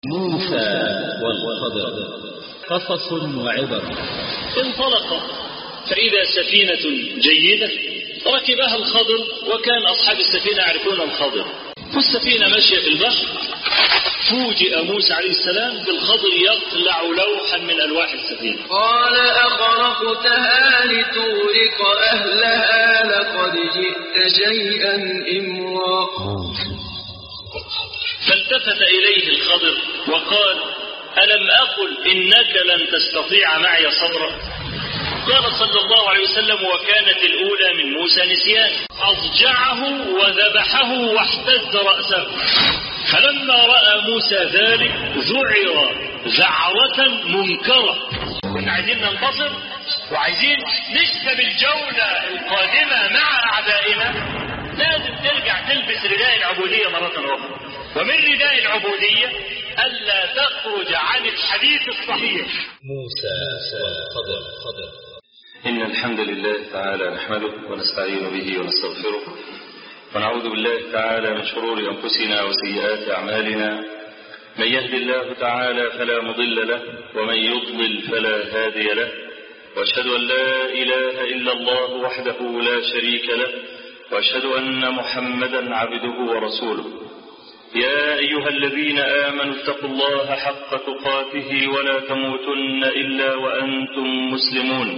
موسى والخضر قصص وعبر. انطلق فإذا سفينة جيدة ركبها الخضر، وكان أصحاب السفينة يعرفون الخضر، والسفينة ماشية في البحر. فوجئ موسى عليه السلام بالخضر يقلع لوحا من ألواح السفينة. قال أخرقتها لتغرق أهلها لقد جئت شيئا إمرا. فالتفت إليه الخضر وقال ألم أقل إنك لن تستطيع معي صبرا؟ قال صلى الله عليه وسلم وكانت الأولى من موسى نسيان، أضجعه وذبحه واحتز رأسه. فلما رأى موسى ذلك ذعر ذعرة منكرة. كنا عايزين ننتصر وعايزين نكسب الجولة القادمة مع أعدائنا، لازم ترجع تلبس رداء العبودية مرة أخرى. ومن رداء العبودية ألا تخرج عن الحديث الصحيح. موسى والخضر. إن الحمد لله تعالى نحمده ونستعين به ونستغفره، ونعوذ بالله تعالى من شرور أنفسنا وسيئات أعمالنا. من يهد الله تعالى فلا مضل له، ومن يضلل فلا هادي له، وأشهد أن لا إله إلا الله وحده لا شريك له، وأشهد أن محمدا عبده ورسوله. يا أيها الذين آمنوا اتقوا الله حق تقاته ولا تموتن إلا وأنتم مسلمون.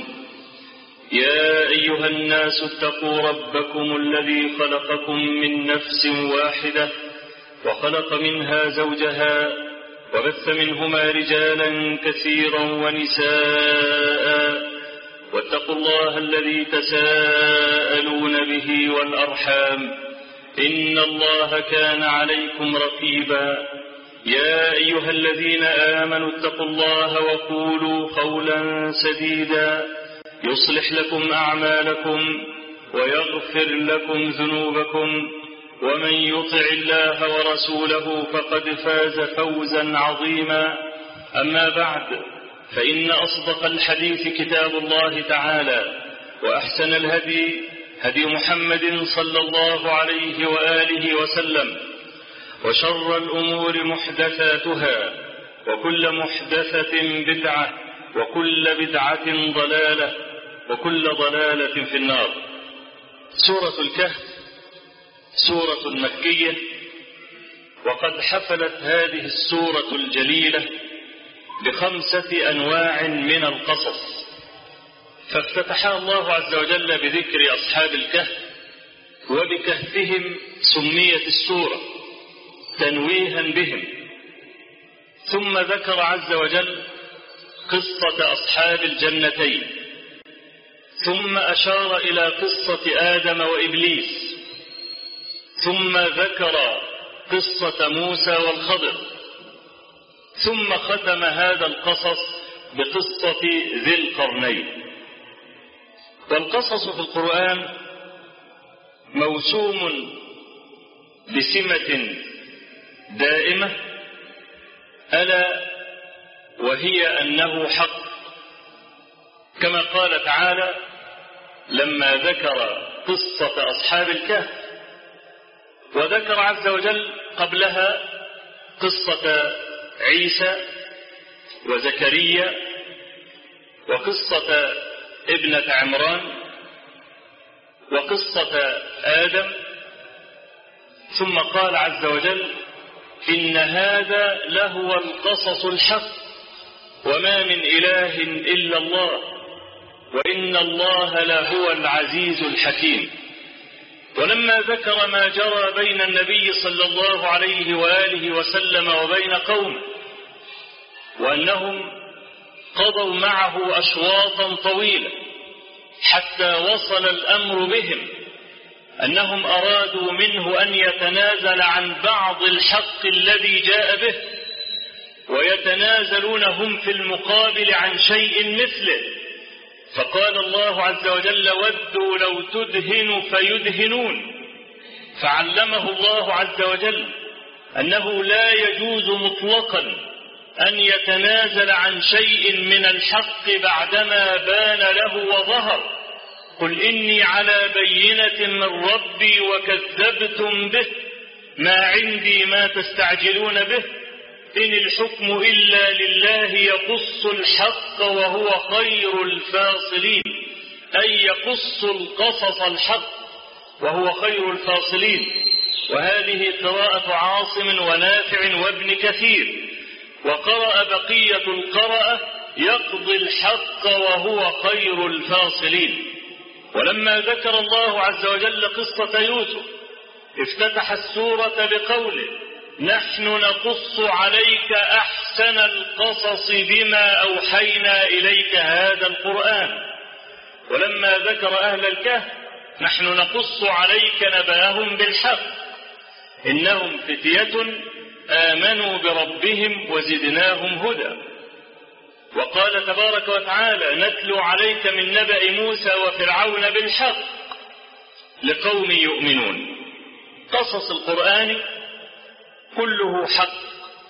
يا أيها الناس اتقوا ربكم الذي خلقكم من نفس واحدة وخلق منها زوجها وبث منهما رجالا كثيرا ونساء، واتقوا الله الذي تساءلون به والأرحام إن الله كان عليكم رقيبا. يا أيها الذين آمنوا اتقوا الله وقولوا قولا سديدا يصلح لكم أعمالكم ويغفر لكم ذنوبكم، ومن يطع الله ورسوله فقد فاز فوزا عظيما. أما بعد، فإن أصدق الحديث كتاب الله تعالى، وأحسن الهدي هدي محمد صلى الله عليه وآله وسلم، وشر الأمور محدثاتها، وكل محدثة بدعة، وكل بدعة ضلالة، وكل ضلالة في النار. سورة الكهف سورة مكية، وقد حفلت هذه السورة الجليلة ب5 أنواع من القصص. فافتتحها الله عز وجل بذكر أصحاب الكهف، وبكهفهم سميت السورة تنويها بهم. ثم ذكر عز وجل قصة أصحاب الجنتين، ثم أشار إلى قصة آدم وإبليس، ثم ذكر قصة موسى والخضر، ثم ختم هذا القصص بقصة ذي القرنين. والقصص في القرآن موسوم بسمة دائمة، ألا وهي أنه حق، كما قال تعالى لما ذكر قصة أصحاب الكهف، وذكر عز وجل قبلها قصة عيسى وزكريا وقصة ابنة عمران وقصة آدم، ثم قال عز وجل إن هذا لهو القصص الحق وما من إله إلا الله وإن الله لهو العزيز الحكيم. ولما ذكر ما جرى بين النبي صلى الله عليه وآله وسلم وبين قومه، وأنهم قضوا معه أشواطا طويلة حتى وصل الأمر بهم أنهم أرادوا منه أن يتنازل عن بعض الحق الذي جاء به، ويتنازلون هم في المقابل عن شيء مثله. فقال الله عز وجل ودوا لو تدهن فيدهنون. فعلمه الله عز وجل أنه لا يجوز مطلقا أن يتنازل عن شيء من الحق بعدما بان له وظهر. قل إني على بينة من ربي وكذبتم به ما عندي ما تستعجلون به إن الحكم إلا لله يقص الحق وهو خير الفاصلين، أي يقص القصص الحق وهو خير الفاصلين. وهذه قراءة عاصم ونافع وابن كثير. وقرأ بقية القراءة يقضي الحق وهو خير الفاصلين. ولما ذكر الله عز وجل قصة يوسف افتتح السورة بقوله: نحن نقص عليك أحسن القصص بما أوحينا إليك هذا القرآن. ولما ذكر أهل الكهف: نحن نقص عليك نبأهم بالحق إنهم فتية آمنوا بربهم وزدناهم هدى. وقال تبارك وتعالى: نتلو عليك من نبأ موسى وفرعون بالحق لقوم يؤمنون. قصص القرآن كله حق،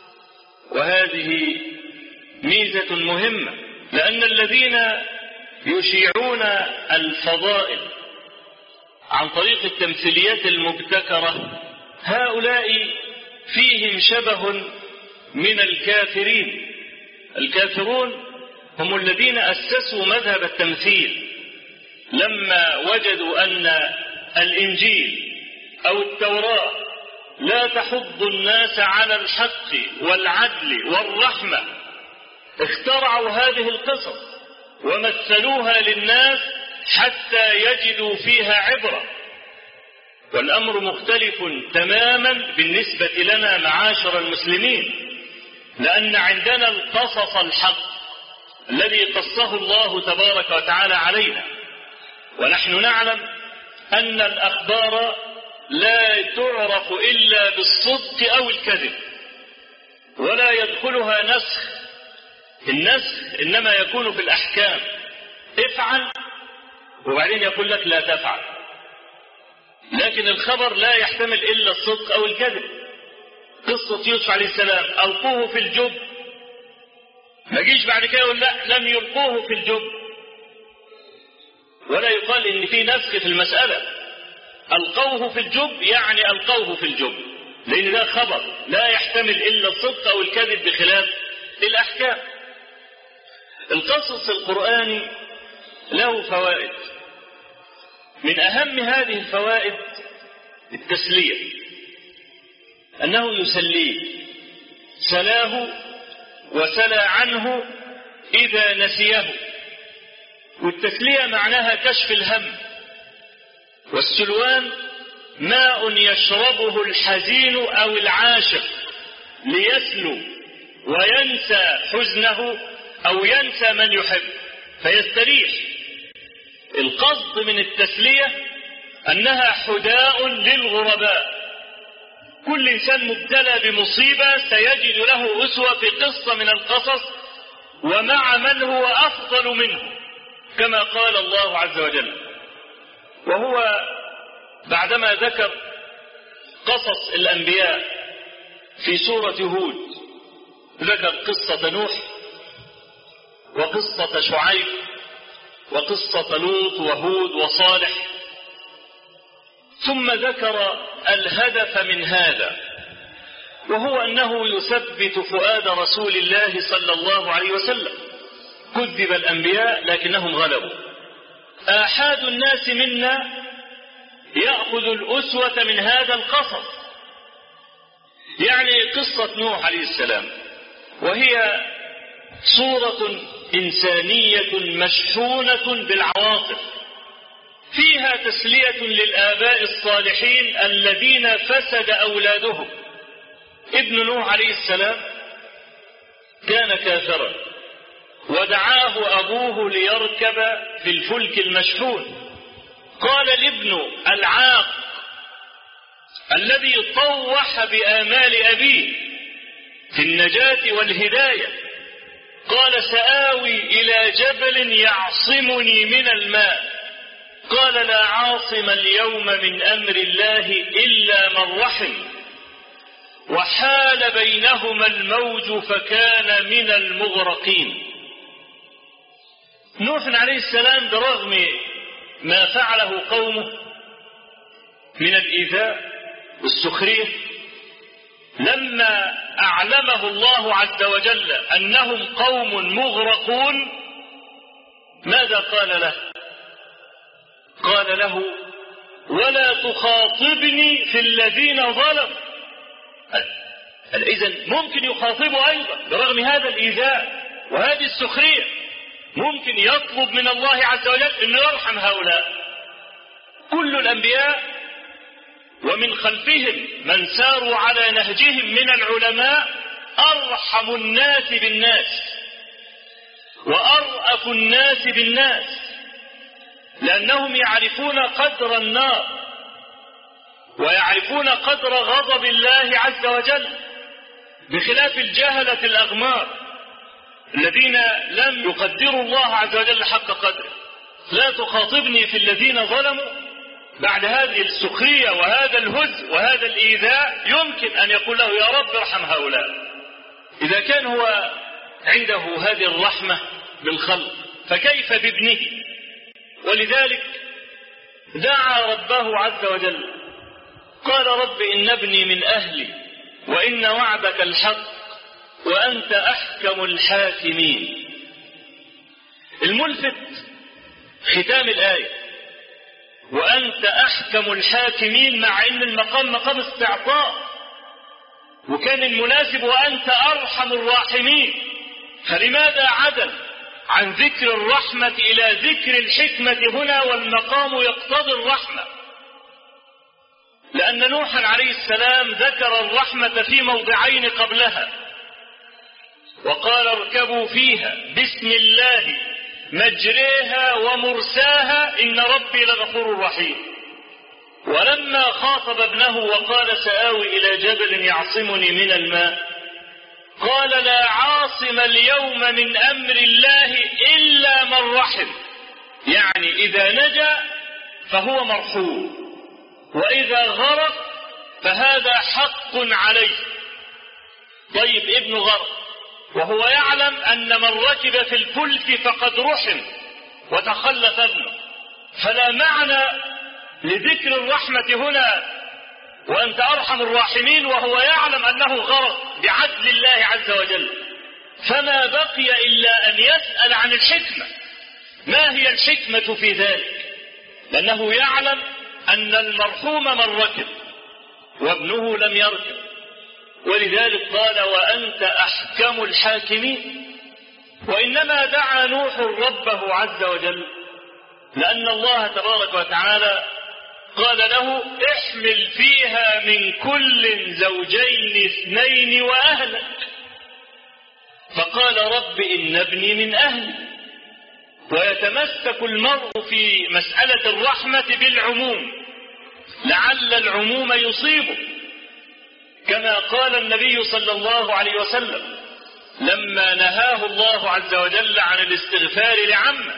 وهذه ميزة مهمة، لأن الذين يشيعون الفضائل عن طريق التمثيليات المبتكرة هؤلاء فيهم شبه من الكافرين. الكافرون هم الذين أسسوا مذهب التمثيل لما وجدوا أن الإنجيل أو التوراة لا تحض الناس على الحق والعدل والرحمة، اخترعوا هذه القصص ومثلوها للناس حتى يجدوا فيها عبرة. والأمر مختلف تماما بالنسبة لنا معاشر المسلمين، لأن عندنا القصص الحق الذي قصه الله تبارك وتعالى علينا. ونحن نعلم أن الأخبار لا تعرف إلا بالصدق أو الكذب، ولا يدخلها نسخ. النسخ إنما يكون في الأحكام، افعل وبعدين يقول لك لا تفعل. لكن الخبر لا يحتمل إلا الصدق أو الكذب. قصة يوسف عليه السلام: ألقوه في الجب، ما جيش بعد كده يقول لا لم يلقوه في الجب، ولا يقال إن في نسخ في المسألة. ألقوه في الجب يعني ألقوه في الجب، لأن ده خبر لا يحتمل إلا الصدق أو الكذب بخلاف الأحكام. القصص القرآني له فوائد، من أهم هذه الفوائد التسلية، أنه يسليه، سلاه وسلى عنه إذا نسيه. والتسلية معناها كشف الهم. والسلوان ماء يشربه الحزين أو العاشق ليسلو وينسى حزنه أو ينسى من يحب فيستريح. القصد من التسلية أنها حداء للغرباء. كل إنسان مبتلى بمصيبة سيجد له أسوة في قصة من القصص ومع من هو أفضل منه، كما قال الله عز وجل. وهو بعدما ذكر قصص الأنبياء في سورة هود ذكر قصة نوح وقصة شعيب وقصة لوط وهود وصالح، ثم ذكر الهدف من هذا، وهو أنه يثبت فؤاد رسول الله صلى الله عليه وسلم. كذب الأنبياء لكنهم غلبوا. آحاد الناس منا يأخذ الأسوة من هذا القصص. يعني قصة نوح عليه السلام وهي صورة إنسانية مشحونة بالعواطف، فيها تسلية للآباء الصالحين الذين فسد أولادهم. ابن نوح عليه السلام كان كافرا ودعاه أبوه ليركب في الفلك المشحون. قال الابن العاق الذي طوح بآمال أبيه في النجاة والهداية، قال سآوي إلى جبل يعصمني من الماء. قال لا عاصم اليوم من أمر الله إلا من رحم، وحال بينهما الموج فكان من المغرقين. نوح عليه السلام برغم ما فعله قومه من الإيذاء والسخرية لما أعلمه الله عز وجل أنهم قوم مغرقون ماذا قال له؟ قال له ولا تخاطبني في الذين ظلموا. إذن ممكن يخاطبه أيضا برغم هذا الإيذاء وهذه السخرية، ممكن يطلب من الله عز وجل أن يرحم هؤلاء. كل الأنبياء ومن خلفهم من ساروا على نهجهم من العلماء أرحم الناس بالناس وأرأف الناس بالناس، لأنهم يعرفون قدر النار ويعرفون قدر غضب الله عز وجل، بخلاف الجهلة الأغمار الذين لم يقدروا الله عز وجل حق قدره. لا تخاطبني في الذين ظلموا. بعد هذه السخرية وهذا الهزء وهذا الإيذاء يمكن أن يقول له يا رب ارحم هؤلاء. إذا كان هو عنده هذه الرحمة بالخلق فكيف بابنه؟ ولذلك دعا ربه عز وجل قال رب إن ابني من أهلي وإن وعدك الحق وأنت أحكم الحاكمين. الملفت ختام الآية وأنت أحكم الحاكمين، مع أن المقام مقام استعطاء، وكان المناسب وأنت أرحم الراحمين. فلماذا عدل عن ذكر الرحمة إلى ذكر الحكمة هنا والمقام يقتضي الرحمة؟ لأن نوحا عليه السلام ذكر الرحمة في موضعين قبلها، وقال اركبوا فيها بسم الله مجريها ومرساها إن ربي لغفور رحيم. ولما خاطب ابنه وقال سآوي إلى جبل يعصمني من الماء قال لا عاصم اليوم من أمر الله إلا من رحم، يعني إذا نجا فهو مرحوم، وإذا غرق فهذا حق عليه. طيب ابن غرق وهو يعلم أن من ركب في الفلك فقد رحم وتخلف ابنه، فلا معنى لذكر الرحمة هنا وأنت أرحم الراحمين وهو يعلم أنه غرق بعدل الله عز وجل. فما بقي إلا أن يسأل عن الحكمة، ما هي الحكمة في ذلك؟ لأنه يعلم أن المرحوم من ركب وابنه لم يركب، ولذلك قال وأنت أحكم الحاكمين. وإنما دعا نوح ربه عز وجل لأن الله تبارك وتعالى قال له احمل فيها من كل زوجين اثنين وأهلك، فقال رب إن ابني من أهلي. ويتمسك المرء في مسألة الرحمة بالعموم لعل العموم يصيبه، كما قال النبي صلى الله عليه وسلم لما نهاه الله عز وجل عن الاستغفار لعمه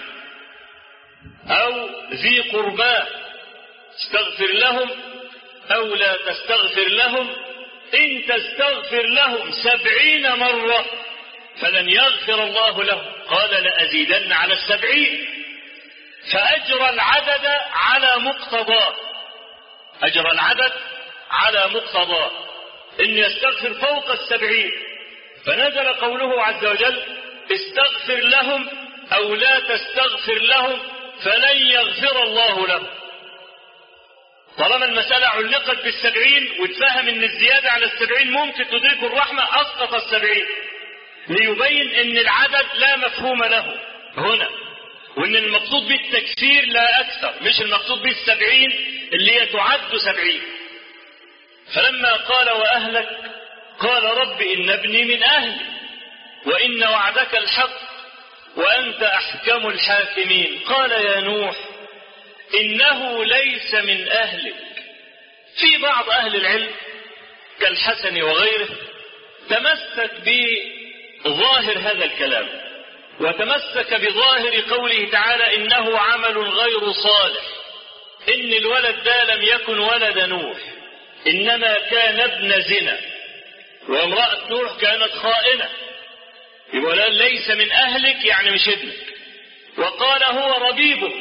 أو ذي قرباه استغفر لهم أو لا تستغفر لهم إن تستغفر لهم 70 مرة فلن يغفر الله لهم قال لأزيدن على 70. فأجرى العدد على مقتضاه، أجرى العدد على مقتضاه إن يستغفر فوق 70. فنزل قوله عز وجل استغفر لهم أو لا تستغفر لهم فلن يغفر الله لهم. طالما المسألة علقت بال70 واتفهم ان الزيادة على 70 ممكن تدرك الرحمة اسقط 70، ليبين ان العدد لا مفهوم له هنا، وان المقصود بالتكثير لا اكثر، مش المقصود بال70 اللي هي تعد 70. فلما قال واهلك قال رب ان ابني من اهلي وان وعدك الحق وانت احكم الحاكمين. قال يا نوح إنه ليس من أهلك. في بعض أهل العلم كالحسن وغيره تمسك بظاهر هذا الكلام وتمسك بظاهر قوله تعالى إنه عمل غير صالح، إن الولد ده لم يكن ولد نوح إنما كان ابن زنا، وامرأة نوح كانت خائنة، يقول ليس من أهلك يعني مش ابنك. وقال هو ربيبه،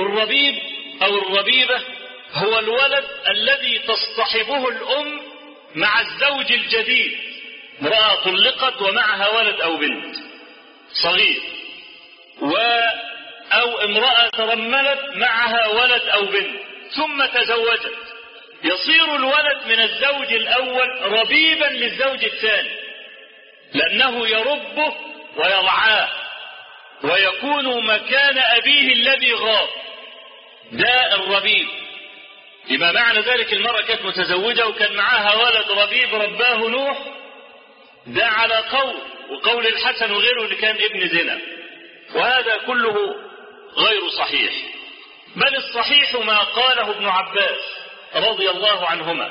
والربيب أو الربيبة هو الولد الذي تصطحبه الأم مع الزوج الجديد، امرأة طلقت ومعها ولد أو بنت صغير، أو امرأة ترملت معها ولد أو بنت ثم تزوجت، يصير الولد من الزوج الأول ربيبا للزوج الثاني، لأنه يربه ويرعاه ويكون مكان أبيه الذي غاب، ده الربيب. لما معنى ذلك المرأة كانت متزوجة وكان معها ولد ربيب رباه نوح، ده على قول، وقول الحسن وغيره اللي كان ابن زنا، وهذا كله غير صحيح. بل الصحيح ما قاله ابن عباس رضي الله عنهما: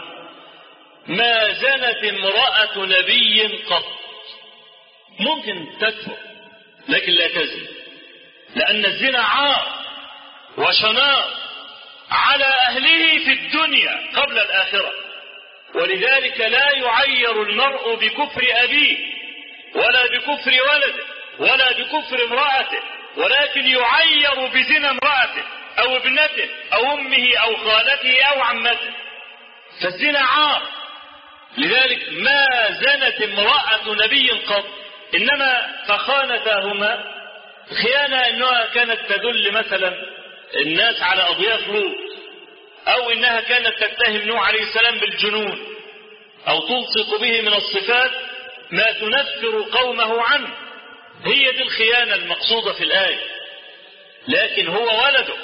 ما زنت امرأة نبي قط. ممكن تكفر لكن لا تزن، لأن الزنا عار وشنار على أهله في الدنيا قبل الآخرة، ولذلك لا يعير المرء بكفر أبيه ولا بكفر ولده ولا بكفر امرأته، ولكن يعير بزنا امرأته أو ابنته أو أمه أو خالته أو عمته، فالزنا عار. لذلك ما زنت امرأة نبي قط، إنما فخانتاهما خيانة أنها كانت تدل مثلا الناس على أضياف لوط، أو إنها كانت تتهم نوح عليه السلام بالجنون، أو تلصق به من الصفات ما تنفر قومه عنه. هي دي الخيانة المقصودة في الآية، لكن هو ولده.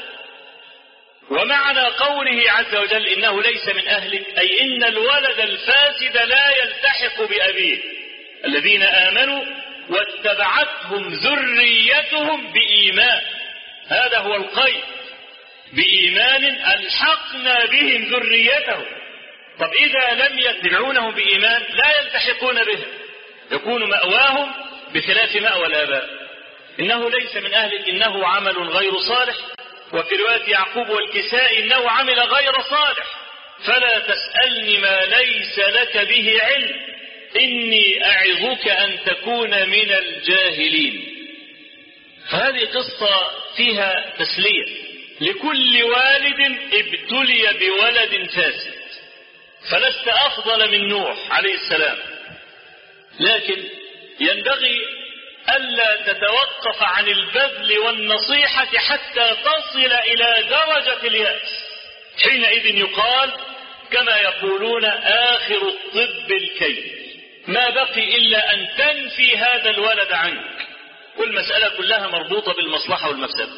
ومعنى قوله عز وجل إنه ليس من أهلك، أي إن الولد الفاسد لا يلتحق بأبيه. الذين آمنوا واتبعتهم ذريتهم بإيمان، هذا هو القيد، بإيمان ألحقنا بهم ذريتهم. طب إذا لم يتبعونه بإيمان لا يلتحقون به، يكون مأواهم بخلاف مأوى الآباء. إنه ليس من أهلك إنه عمل غير صالح، وفي رواية يعقوب والكسائي إنه عمل غير صالح، فلا تسألني ما ليس لك به علم، إني أعظك أن تكون من الجاهلين. فهذه قصة فيها تسلية لكل والد ابتلي بولد فاسد، فلست أفضل من نوح عليه السلام، لكن ينبغي ألا تتوقف عن البذل والنصيحة حتى تصل إلى درجة اليأس، حينئذ يقال كما يقولون آخر الطب الكي، ما بقي إلا أن تنفي هذا الولد عنك، والمسألة كلها مربوطة بالمصلحة والمفسدة.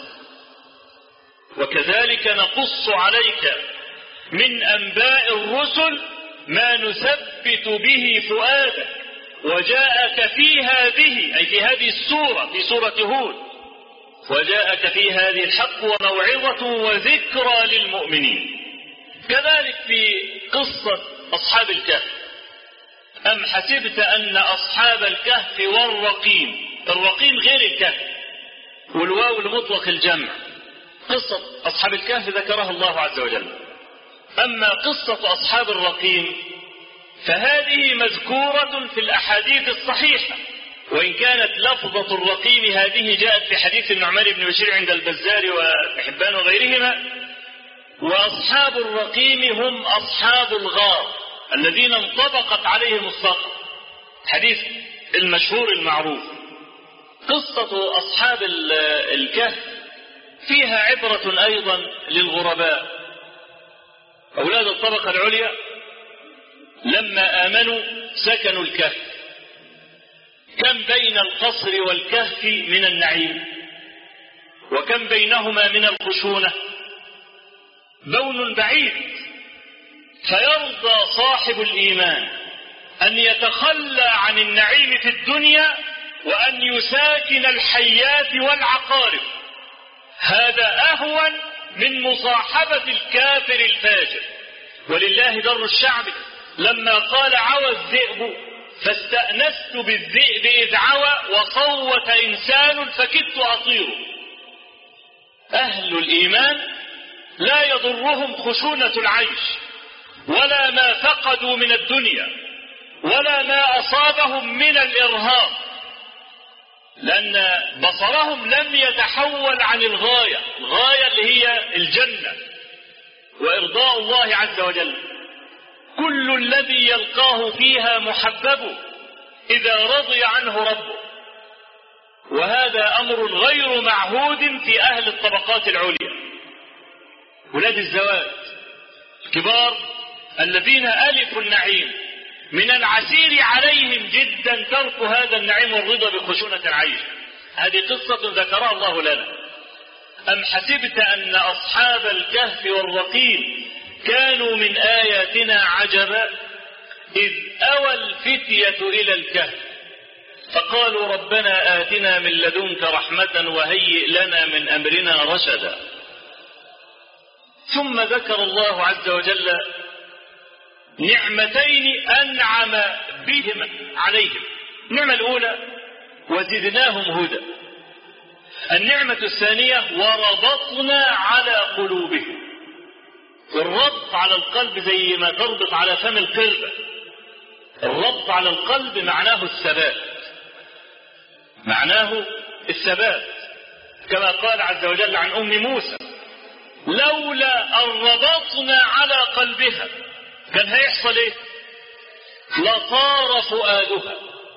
وكذلك نقص عليك من أنباء الرسل ما نثبت به فؤادك، وجاءك في هذه، أي في هذه السورة، في سورة هود، وجاءك في هذه الحق وموعظة وذكرى للمؤمنين. كذلك في قصة أصحاب الكهف: أم حسبت أن أصحاب الكهف والرقيم، الرقيم غير الكهف، والواو لمطلق الجمع. قصة أصحاب الكهف ذكرها الله عز وجل، أما قصة أصحاب الرقيم فهذه مذكورة في الأحاديث الصحيحة، وإن كانت لفظة الرقيم هذه جاءت في حديث النعمان بن بشير عند البزار وحبان وغيرهما. وأصحاب الرقيم هم أصحاب الغار الذين انطبقت عليهم الصخر، حديث المشهور المعروف. قصة أصحاب الكهف فيها عبرة أيضا للغرباء. أولاد الطبقة العليا لما آمنوا سكنوا الكهف، كم بين القصر والكهف من النعيم، وكم بينهما من الخشونة، بون بعيد. فيرضى صاحب الإيمان أن يتخلى عن النعيم في الدنيا وأن يساكن الحيات والعقارب، هذا أهون من مصاحبة الكافر الفاجر. ولله در الشعب لما قال عوى الذئب فاستأنست بالذئب إذ عوى وصوت إنسان فكدت أطيره. أهل الإيمان لا يضرهم خشونة العيش ولا ما فقدوا من الدنيا ولا ما أصابهم من الإرهاب، لأن بصرهم لم يتحول عن الغاية اللي هي الجنة وإرضاء الله عز وجل. كل الذي يلقاه فيها محبب إذا رضي عنه ربه. وهذا أمر غير معهود في أهل الطبقات العليا، ولاد الزواج الكبار الذين ألفوا النعيم، من العسير عليهم جدا ترك هذا النعيم والرضا بخشونة العيش. هذه قصة ذكرها الله لنا. أم حسبت أن أصحاب الكهف والرقيم كانوا من آياتنا عجبا إذ أوى الفتية إلى الكهف فقالوا ربنا آتنا من لدنك رحمة وهيئ لنا من أمرنا رشدا. ثم ذكر الله عز وجل نعمتين أنعم بهما عليهم. النعمة الأولى وزدناهم هدى. النعمة الثانية وربطنا على قلوبهم. الربط على القلب زي ما تربط على فم القردة. الربط على القلب معناه الثبات، معناه الثبات، كما قال عز وجل عن أم موسى لولا أن ربطنا على قلبها كان هيحصل ايه؟ لطار فؤادها.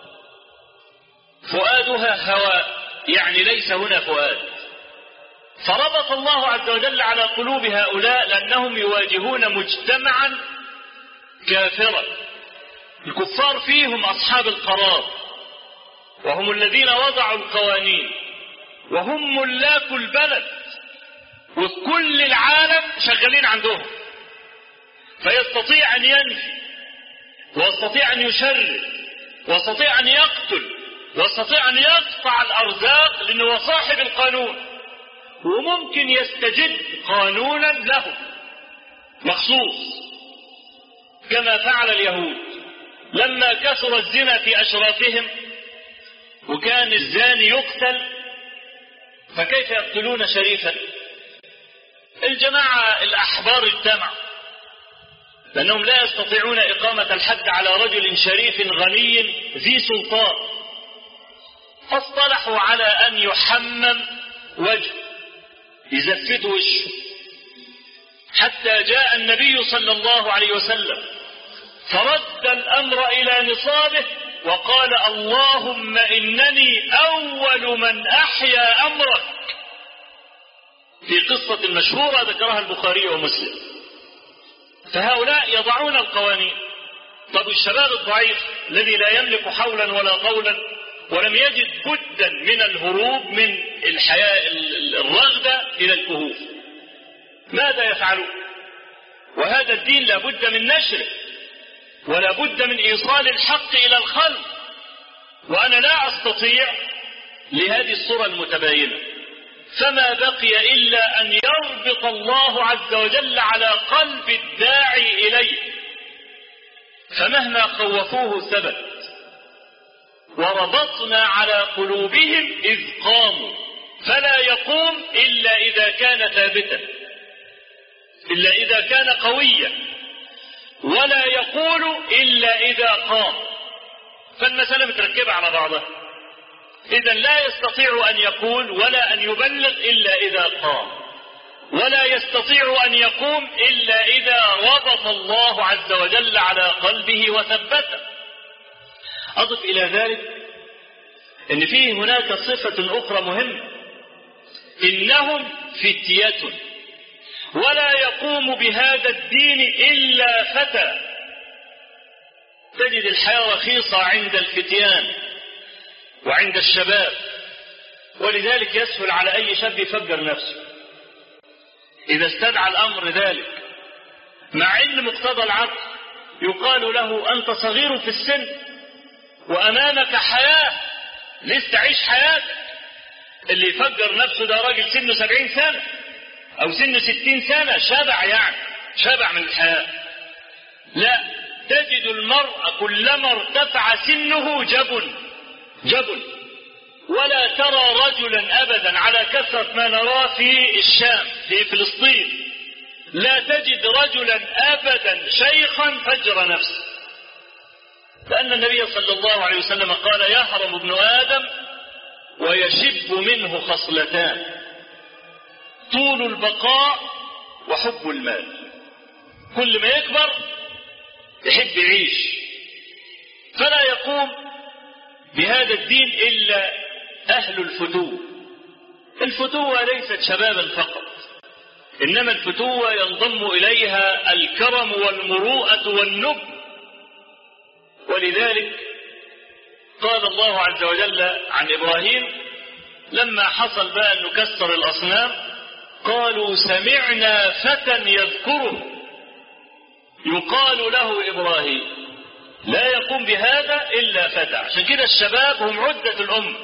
فؤادها هواء، يعني ليس هنا فؤاد. فربط الله عز وجل على قلوب هؤلاء لأنهم يواجهون مجتمعا كافرا. الكفار فيهم أصحاب القرار، وهم الذين وضعوا القوانين، وهم ملاك البلد، وكل العالم شغالين عندهم. فيستطيع أن ينفي، ويستطيع أن يشرد، ويستطيع أن يقتل، ويستطيع أن يقطع الأرزاق لأنه هو صاحب القانون، وممكن يستجد قانونا له مخصوص كما فعل اليهود لما كثر الزنا في أشرافهم وكان الزاني يقتل. فكيف يقتلون شريفا؟ الجماعة الأحبار اجتمعوا لأنهم لا يستطيعون إقامة الحد على رجل شريف غني ذي سلطان، فاصطلحوا على أن يحمم وجه، يزفت وشه، حتى جاء النبي صلى الله عليه وسلم فرد الأمر إلى نصابه وقال اللهم إنني أول من أحيا أمرك، في قصة مشهورة ذكرها البخاري ومسلم. فهؤلاء يضعون القوانين. طب الشباب الضعيف الذي لا يملك حولا ولا قولا ولم يجد بدا من الهروب من الحياة الرغدة إلى الكهوف، ماذا يفعلون؟ وهذا الدين لا بد من نشره، ولا بد من إيصال الحق إلى الخلق. وأنا لا أستطيع لهذه الصورة المتباينة، فما بقي إلا أن يربط الله عز وجل على قلب الداعي إليه، فمهما خوفوه ثبت. وربطنا على قلوبهم إذ قاموا، فلا يقوم إلا إذا كان ثابتا، إلا إذا كان قويا، ولا يقول إلا إذا قام. فالمسألة متركبة على بعضها. إذا لا يستطيع أن يقول ولا أن يبلغ إلا إذا قام، ولا يستطيع أن يقوم إلا إذا ربط الله عز وجل على قلبه وثبته. أضف إلى ذلك أن فيه هناك صفة أخرى مهمة، إنهم فتية، ولا يقوم بهذا الدين إلا فتى. تجد الحياة رخيصة عند الفتيان وعند الشباب، ولذلك يسهل على أي شاب يفجر نفسه إذا استدعى الأمر ذلك، مع أن مقتضى العقل يقال له أنت صغير في السن وأمامك حياة، لسه عيش حياتك. اللي يفجر نفسه ده راجل سنه 70 سنة أو سنه 60 سنة، شبع، يعني شبع من الحياة. لا، تجد المرء كلما ارتفع سنه جبل، ولا ترى رجلا أبدا على كثرة ما نراه في الشام في فلسطين، لا تجد رجلا أبدا شيخا فجر نفسه، لأن النبي صلى الله عليه وسلم قال يهرم ابن آدم ويشب منه خصلتان، طول البقاء وحب المال. كل ما يكبر يحب يعيش، فلا يقوم بهذا الدين إلا أهل الفتوة. الفتوة ليست شبابا فقط، إنما الفتوة ينضم إليها الكرم والمروءة والنبل. ولذلك قال الله عز وجل عن إبراهيم لما حصل بقى أن نكسر الأصنام قالوا سمعنا فتى يذكره يقال له إبراهيم. لا يقوم بهذا إلا فتى. عشان كده الشباب هم عدة الأمة،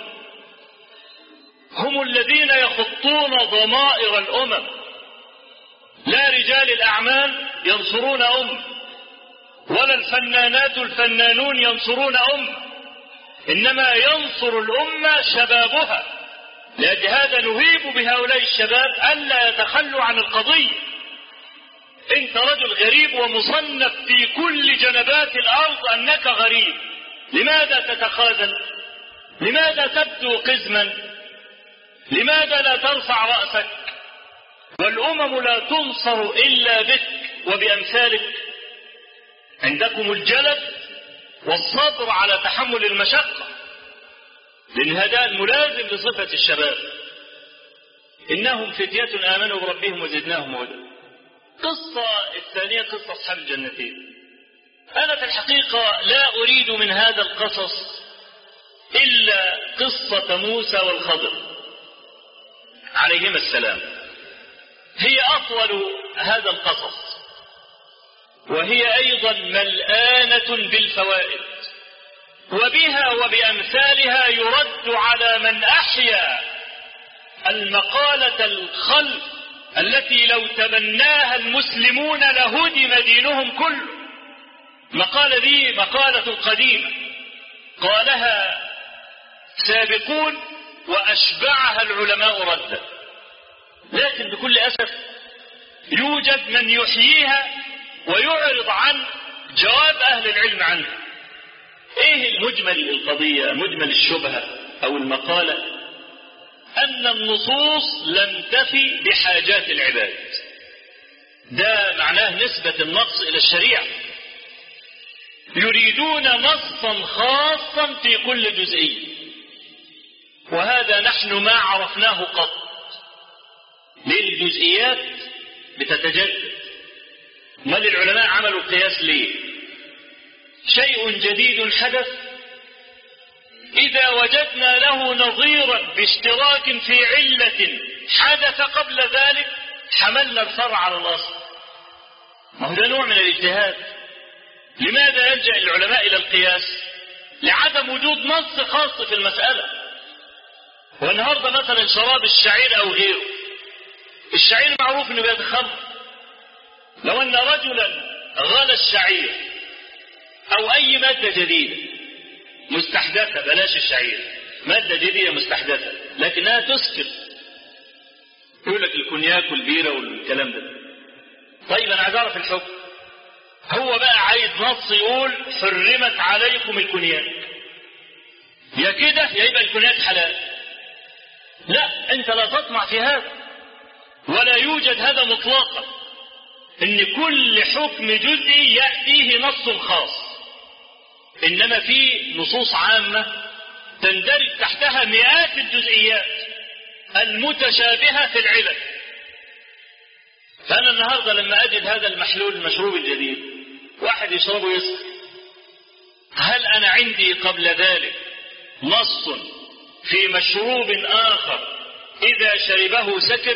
هم الذين يخطون ضمائر الأمم. لا رجال الأعمال ينصرون أمة، ولا الفنانات الفنانون ينصرون أمة، إنما ينصر الأمة شبابها. لأجل هذا نهيب بهؤلاء الشباب ألا يتخلوا عن القضية. أنت رجل غريب ومصنف في كل جنبات الأرض أنك غريب، لماذا تتخاذل؟ لماذا تبدو قزما؟ لماذا لا ترفع رأسك؟ والأمم لا تنصر إلا بك وبأمثالك. عندكم الجلد والصبر على تحمل المشقة، لأن هذا الملازم لصفة الشباب. إنهم فتية آمنوا بربهم وزدناهم هدى. قصة الثانية قصة أصحاب الجنتين. أنا في الحقيقة لا أريد من هذا القصص إلا قصة موسى والخضر عليهما السلام. هي أطول هذا القصص، وهي أيضا ملآنة بالفوائد، وبها وبأمثالها يرد على من أحيا المقالة الخلف التي لو تبناها المسلمون لهدم دينهم كله. المقالة دي مقالة قديمة قالها سابقون وأشبعها العلماء ردا، لكن بكل أسف يوجد من يحييها ويعرض عن جواب أهل العلم عنها. إيه المجمل القضية؟ مجمل الشبهة أو المقالة أن النصوص لم تفي بحاجات العباد. ده معناه نسبة النص إلى الشريعة. يريدون نصا خاصا في كل جزئية، وهذا نحن ما عرفناه قط. للجزئيات بتتجدد. ما العلماء عملوا قياس ليه؟ شيء جديد حدث، إذا وجدنا له نظيرا باشتراك في علة حدث قبل ذلك حملنا الفرع على الأصل. ما هو ده نوع من الاجتهاد. لماذا يلجأ العلماء إلى القياس؟ لعدم وجود نص خاص في المسألة. والنهارده مثلا شراب الشعير أو غيره، الشعير معروف إنه بيتخمر. لو أن رجلا غلى الشعير أو أي مادة جديدة مستحدثة، بلاش الشعير، مادة جديدة مستحدثة لكنها تسكر، يقول لك الكونياك والبيرة والكلام ده. طيب أنا عايز أعرف الحكم. هو بقى عايز نص يقول حرمت عليكم الكونياك، يا كده يا يبقى الكونياك حلال. لا، أنت لا تطمع في هذا، ولا يوجد هذا مطلقا، إن كل حكم جزئي يأتيه نص خاص، إنما في نصوص عامة تندرج تحتها مئات الجزئيات المتشابهة في العلل. فأنا النهاردة لما أجد هذا المحلول المشروب الجديد واحد يشربه يسكر، هل أنا عندي قبل ذلك نص في مشروب آخر إذا شربه سكر؟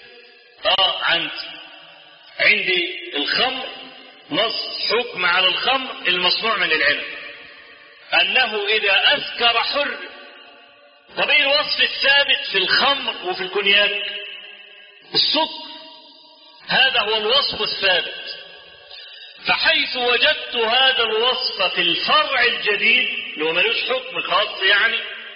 عندي الخمر نص حكم على الخمر المصنوع من العنب أنه إذا أسكر حر. طب إيه الوصف الثابت في الخمر وفي الكونياك؟ السكر، هذا هو الوصف الثابت. فحيث وجدت هذا الوصف في الفرع الجديد اللي هو ملوش حكم خاص يعني،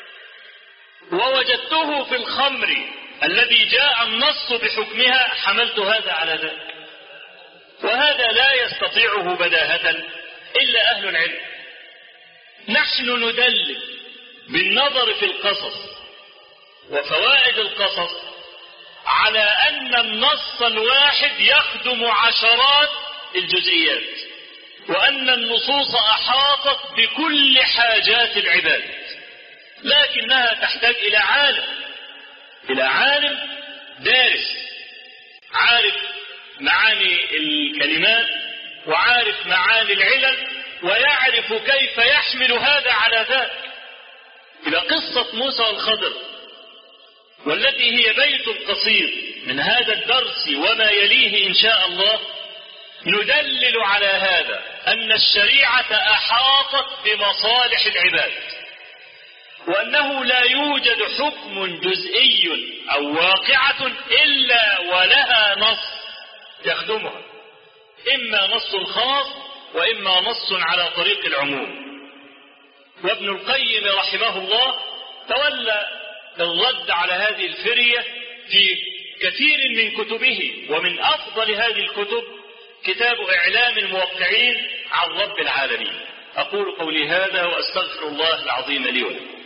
ووجدته في الخمر الذي جاء النص بحكمها، حملت هذا على ذلك. وهذا لا يستطيعه بداهة إلا أهل العلم. نحن ندلل بالنظر في القصص وفوائد القصص على أن النص الواحد يخدم عشرات الجزئيات. وأن النصوص أحاطت بكل حاجات العباد، لكنها تحتاج إلى عالم دارس، عارف معاني الكلمات وعارف معاني العلل ويعرف كيف يحمل هذا على ذاك. إلى قصة موسى والخضر، والتي هي بيت قصير من هذا الدرس وما يليه إن شاء الله، ندلل على هذا أن الشريعة أحاطت بمصالح العباد، وأنه لا يوجد حكم جزئي أو واقعة إلا ولها نص يخدمها، إما نص خاص وإما نص على طريق العموم. وابن القيم رحمه الله تولى الرد على هذه الفرية في كثير من كتبه، ومن أفضل هذه الكتب كتاب إعلام الموقعين عن رب العالمين. أقول قولي هذا وأستغفر الله العظيم لي ولكم.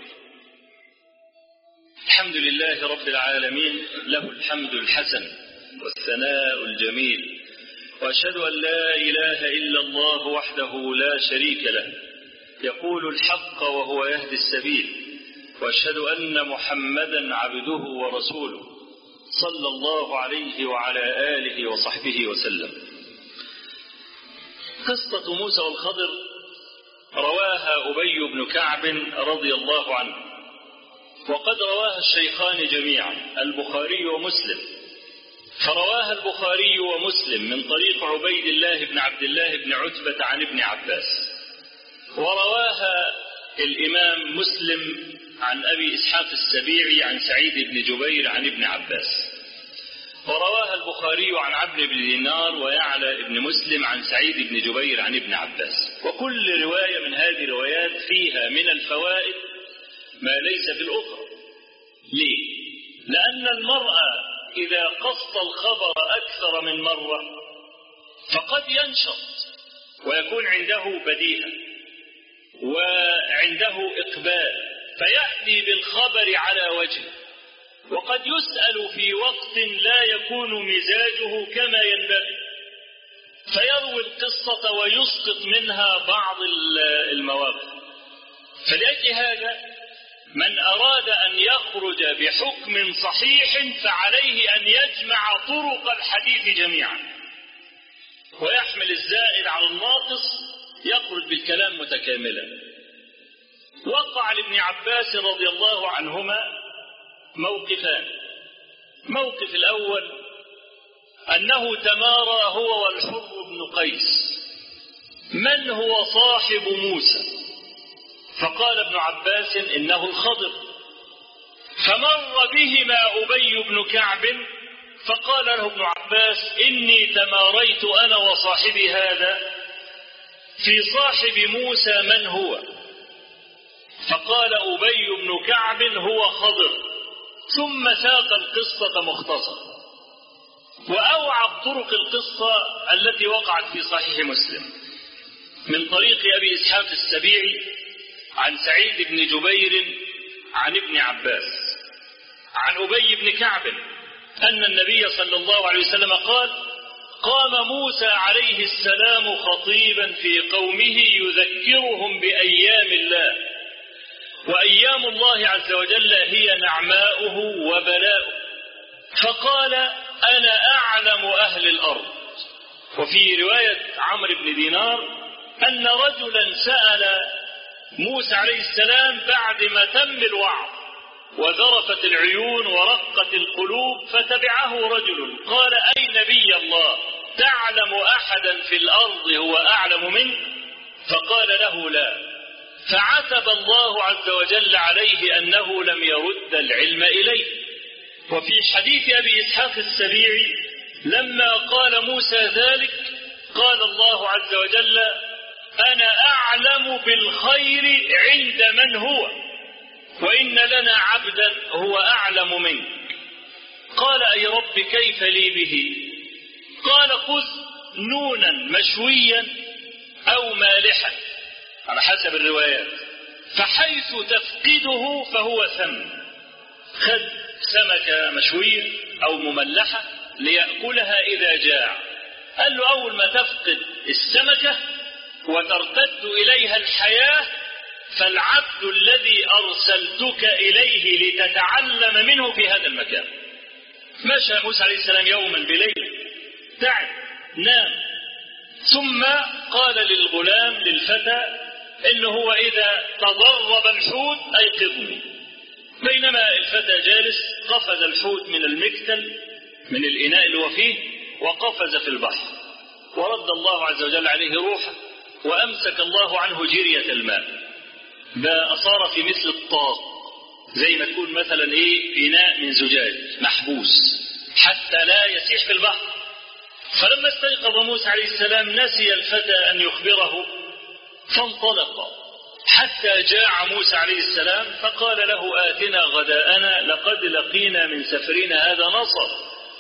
الحمد لله رب العالمين، له الحمد الحسن والثناء الجميل، وأشهد أن لا إله إلا الله وحده لا شريك له، يقول الحق وهو يهدي السبيل، وأشهد أن محمدا عبده ورسوله صلى الله عليه وعلى آله وصحبه وسلم. قصة موسى والخضر رواها أبي بن كعب رضي الله عنه، وقد رواها الشيخان جميعا البخاري ومسلم، فرواها البخاري ومسلم من طريق عبيد الله بن عبد الله بن عتبة عن ابن عباس، ورواها الإمام مسلم عن أبي إسحاق السبيعي عن سعيد بن جبير عن ابن عباس، ورواها البخاري عن عمرو بن دينار ويعلى بن مسلم عن سعيد بن جبير عن ابن عباس. وكل رواية من هذه الروايات فيها من الفوائد ما ليس في الأخرى. ليه؟ لأن المرأة إذا قص الخبر أكثر من مرة فقد ينشط ويكون عنده بديهة وعنده إقبال، فيأتي بالخبر على وجه، وقد يسأل في وقت لا يكون مزاجه كما ينبغي، فيروي القصة ويسقط منها بعض المواقف. فلأجل هذا من أراد أن يخرج بحكم صحيح فعليه أن يجمع طرق الحديث جميعا ويحمل الزائد على الناقص، يخرج بالكلام متكاملا. وقع لابن عباس رضي الله عنهما موقفان. موقف الأول أنه تمارى هو والحر بن قيس من هو صاحب موسى، فقال ابن عباس إنه الخضر، فمر بهما أبي بن كعب فقال له ابن عباس إني تماريت أنا وصاحبي هذا في صاحب موسى من هو، فقال أبي بن كعب هو خضر، ثم ساق القصة مختصرة. وأوعب طرق القصة التي وقعت في صحيح مسلم من طريق أبي إسحاق السبيعي عن سعيد بن جبير عن ابن عباس عن أبي بن كعب أن النبي صلى الله عليه وسلم قال: قام موسى عليه السلام خطيبا في قومه يذكرهم بأيام الله، وأيام الله عز وجل هي نعماؤه وبلاؤه، فقال: أنا أعلم أهل الأرض. وفي رواية عمرو بن دينار أن رجلا سأل موسى عليه السلام بعد ما تم الوعظ وذرفت العيون ورقت القلوب، فتبعه رجل قال: أي نبي الله، تعلم أحدا في الأرض هو أعلم منك؟ فقال له: لا. فعتب الله عز وجل عليه أنه لم يرد العلم إليه. وفي حديث أبي إسحاق السبيعي لما قال موسى ذلك قال الله عز وجل: أنا أعلم بالخير عند من هو، وإن لنا عبدا هو أعلم منك. قال: أي رب كيف لي به؟ قال: خذ نونا مشويا أو مالحا على حسب الروايات، فحيث تفقده فهو ثم. خذ سمكة مشوية أو مملحة ليأكلها إذا جاع. قال له: أول ما تفقد السمكة وترتد إليها الحياة، فالعبد الذي أرسلتك إليه لتتعلم منه في هذا المكان. مشى موسى عليه السلام يوما بليل، تعب، نام، ثم قال للغلام للفتى إنه هو إذا تضرب الحوت أيقظني. بينما الفتى جالس قفز الحوت من المكتل، من الإناء اللي هو فيه، وقفز في البحر، ورد الله عز وجل عليه روحه، وأمسك الله عنه جرية الماء، فأصار في مثل الطاق، زي ما تكون مثلا إناء من زجاج محبوس حتى لا يسيح في البحر. فلما استيقظ موسى عليه السلام نسي الفتى أن يخبره، فانطلق حتى جاع موسى عليه السلام، فقال له آتنا غداءنا لقد لقينا من سفرنا هذا نصب.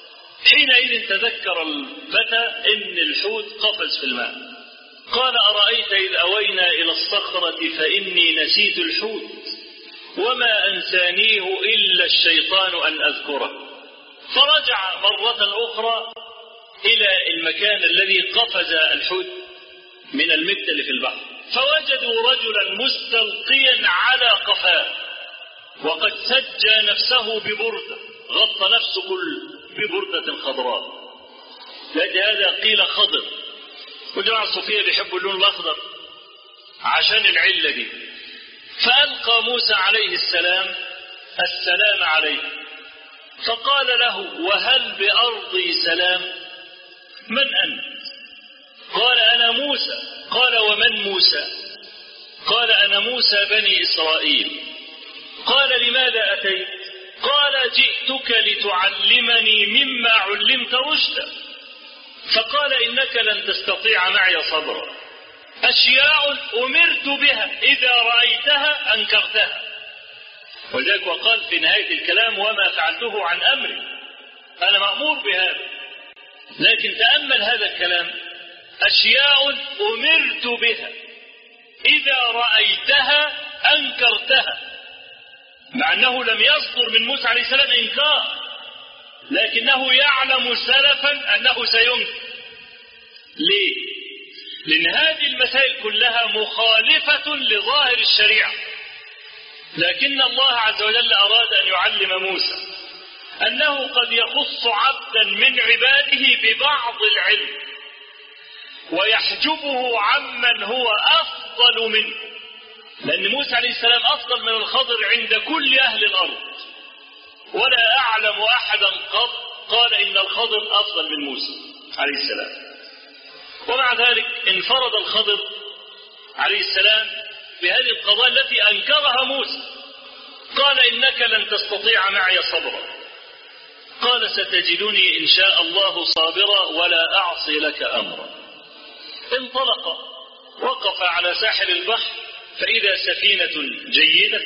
حينئذ تذكر الفتى إن الحوت قفز في الماء، قال أرأيت إذ أوينا إلى الصخرة فإني نسيت الحوت وما أنسانيه إلا الشيطان أن أذكره. فرجع مرة أخرى إلى المكان الذي قفز الحوت من المكتل في البحر، فوجدوا رجلا مستلقيا على قفاه، وقد سجى نفسه ببردة، غطى نفسه كل ببردة خضراء. لهذا قيل خضر، وجماعة الصوفية بيحبوا اللون الأخضر عشان العلة دي. فألقى موسى عليه السلام السلام عليه، فقال له وهل بأرضي سلام؟ من أنت؟ قال أنا موسى. قال ومن موسى؟ قال أنا موسى بني إسرائيل. قال لماذا أتيت؟ قال جئتك لتعلمني مما علمت رشدا. فقال إنك لن تستطيع معي صبرا، أشياء أمرت بها إذا رأيتها أنكرتها. ولذلك وقال في نهاية الكلام وما فعلته عن أمري، أنا مأمور بهذا. لكن تأمل هذا الكلام، أشياء أمرت بها إذا رأيتها أنكرتها، مع أنه لم يصدر من موسى عليه السلام إنكار، لكنه يعلم سلفا أنه سينكر. ليه؟ لأن هذه المسائل كلها مخالفة لظاهر الشريعة، لكن الله عز وجل أراد أن يعلم موسى أنه قد يخص عبدا من عباده ببعض العلم ويحجبه عمن هو أفضل منه، لأن موسى عليه السلام أفضل من الخضر عند كل أهل الأرض، ولا أعلم أحدا قط قال إن الخضر أفضل من موسى عليه السلام. ومع ذلك انفرد الخضر عليه السلام بهذه القضايا التي أنكرها موسى. قال إنك لن تستطيع معي صبرا. قال ستجدني إن شاء الله صابرا ولا أعصي لك أمرا. انطلق، وقف على ساحل البحر، فإذا سفينة جيدة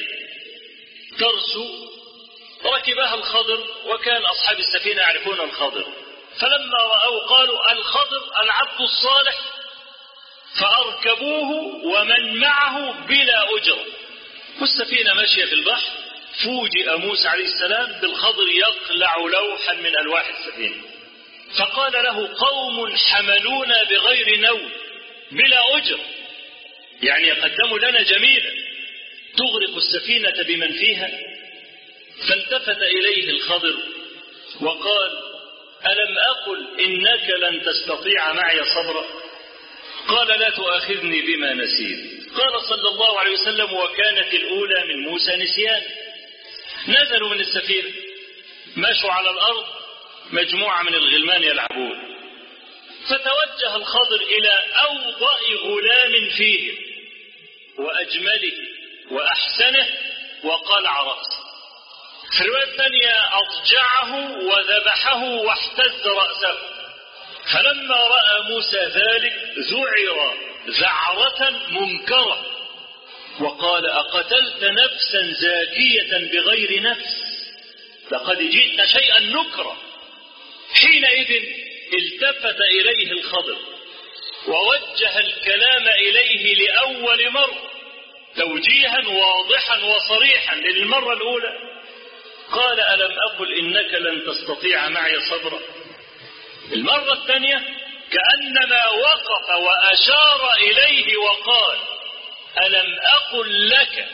ترسو، ركبها الخضر، وكان أصحاب السفينة يعرفون الخضر، فلما رأوا قالوا الخضر العبد الصالح، فأركبوه ومن معه بلا أجرة. والسفينة ماشية في البحر، فوجئ موسى عليه السلام بالخضر يقلع لوحا من ألواح السفينة، فقال له قوم حملونا بغير نوم بلا أجر، يعني يقدموا لنا جميلا تغرق السفينة بمن فيها. فالتفت إليه الخضر وقال ألم أقل إنك لن تستطيع معي صبرا؟ قال لا تؤاخذني بما نسيت. قال صلى الله عليه وسلم وكانت الأولى من موسى نسيان. نزلوا من السفينة، مشوا على الأرض مجموعة من الغلمان يلعبون، فتوجه الخضر إلى أوضأ غلام فيهم وأجمله وأحسنه وقلع رأسه. في الرواية الثانية أضجعه وذبحه واحتز رأسه. فلما رأى موسى ذلك ذعر ذعرة منكرة وقال أقتلت نفسا زاكية بغير نفس لقد جئت شيئا نكرا. حينئذ التفت إليه الخضر ووجه الكلام إليه لأول مرة توجيها واضحا وصريحا للمرة الأولى. قال ألم أقل إنك لن تستطيع معي صبرا؟ المرة الثانية كأنما وقف وأشار إليه وقال ألم أقل لك